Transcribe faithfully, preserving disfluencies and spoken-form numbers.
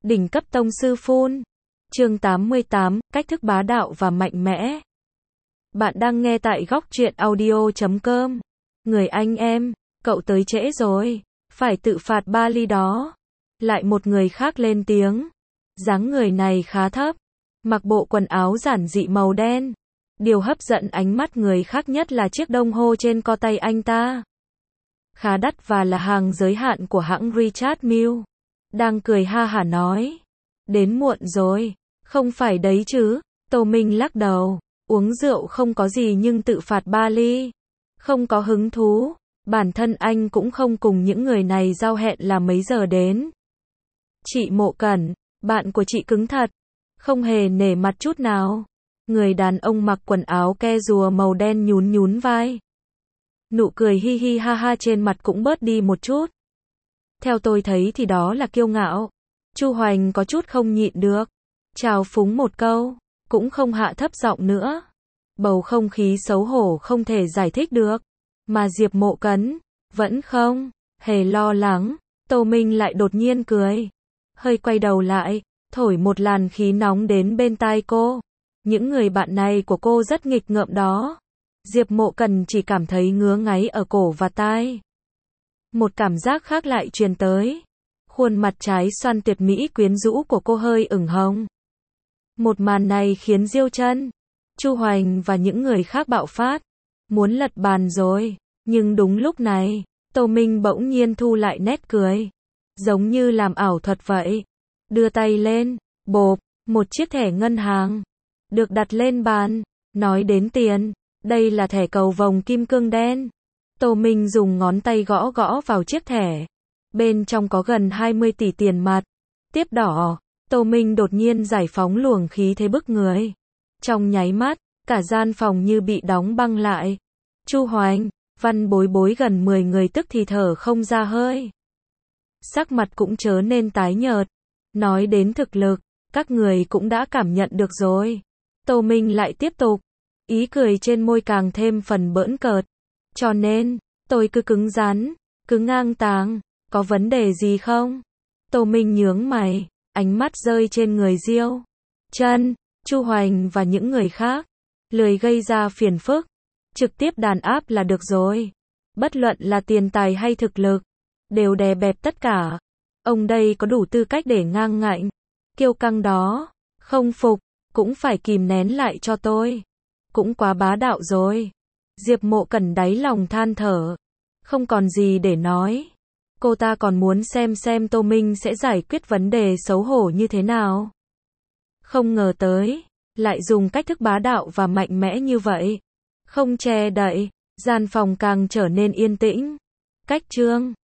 Đỉnh cấp tông sư phun. Chương tám mươi tám, cách thức bá đạo và mạnh mẽ. Bạn đang nghe tại góc truyện audio chấm com. Người anh em, cậu tới trễ rồi, phải tự phạt ba ly đó. Lại một người khác lên tiếng. Dáng người này khá thấp, mặc bộ quần áo giản dị màu đen. Điều hấp dẫn ánh mắt người khác nhất là chiếc đồng hồ trên co tay anh ta. Khá đắt và là hàng giới hạn của hãng Richard Mille. Đang cười ha hả nói. Đến muộn rồi, không phải đấy chứ. Tô Minh lắc đầu. Uống rượu không có gì nhưng tự phạt ba ly. Không có hứng thú. Bản thân anh cũng không cùng những người này giao hẹn là mấy giờ đến. Chị Mộ Cẩn, bạn của chị cứng thật. Không hề nể mặt chút nào. Người đàn ông mặc quần áo ke rùa màu đen nhún nhún vai. Nụ cười hi hi ha ha trên mặt cũng bớt đi một chút. Theo tôi thấy thì đó là kiêu ngạo. Chu Hoành có chút không nhịn được. Chào phúng một câu, cũng không hạ thấp giọng nữa. Bầu không khí xấu hổ không thể giải thích được. Mà Diệp Mộ Cẩn, vẫn không hề lo lắng. Tô Minh lại đột nhiên cười. Hơi quay đầu lại, thổi một làn khí nóng đến bên tai cô. Những người bạn này của cô rất nghịch ngợm đó. Diệp Mộ Cẩn chỉ cảm thấy ngứa ngáy ở cổ và tai. Một cảm giác khác lại truyền tới. Khuôn mặt trái xoan tuyệt mỹ quyến rũ của cô hơi ửng hồng. Một màn này khiến Diêu Chân, Chu Hoành và những người khác bạo phát. Muốn lật bàn rồi. Nhưng đúng lúc này, Tô Minh bỗng nhiên thu lại nét cười. Giống như làm ảo thuật vậy. Đưa tay lên, bộp, một chiếc thẻ ngân hàng. Được đặt lên bàn. Nói đến tiền, đây là thẻ cầu vồng kim cương đen. Tô Minh dùng ngón tay gõ gõ vào chiếc thẻ. Bên trong có gần hai mươi tỷ tiền mặt. Tiếp đỏ, Tô Minh đột nhiên giải phóng luồng khí thế bức người. Trong nháy mắt, cả gian phòng như bị đóng băng lại. Chu Hoành, Văn Bối Bối gần mười người tức thì thở không ra hơi. Sắc mặt cũng trở nên tái nhợt. Nói đến thực lực, các người cũng đã cảm nhận được rồi. Tô Minh lại tiếp tục. Ý cười trên môi càng thêm phần bỡn cợt. Cho nên, tôi cứ cứng rắn, cứ ngang tàng. Có vấn đề gì không? Tô Minh nhướng mày, ánh mắt rơi trên người Diêu Chân, Chu Hoành và những người khác. Lười gây ra phiền phức. Trực tiếp đàn áp là được rồi. Bất luận là tiền tài hay thực lực, đều đè bẹp tất cả. Ông đây có đủ tư cách để ngang ngạnh. Kiêu căng đó, không phục, cũng phải kìm nén lại cho tôi. Cũng quá bá đạo rồi. Diệp Mộ Cẩn đáy lòng than thở. Không còn gì để nói. Cô ta còn muốn xem xem Tô Minh sẽ giải quyết vấn đề xấu hổ như thế nào. Không ngờ tới, lại dùng cách thức bá đạo và mạnh mẽ như vậy. Không che đậy, gian phòng càng trở nên yên tĩnh. Cách chương